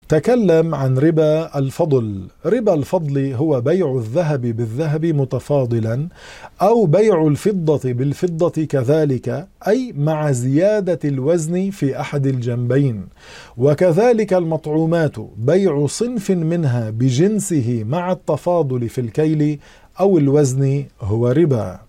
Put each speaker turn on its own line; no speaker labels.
تكلم عن ربا الفضل. ربا الفضل هو بيع الذهب بالذهب متفاضلا، أو بيع الفضة بالفضة كذلك، أي مع زيادة الوزن في أحد الجنبين. وكذلك المطعومات بيع صنف منها بجنسه مع التفاضل في الكيل أو الوزن هو ربا.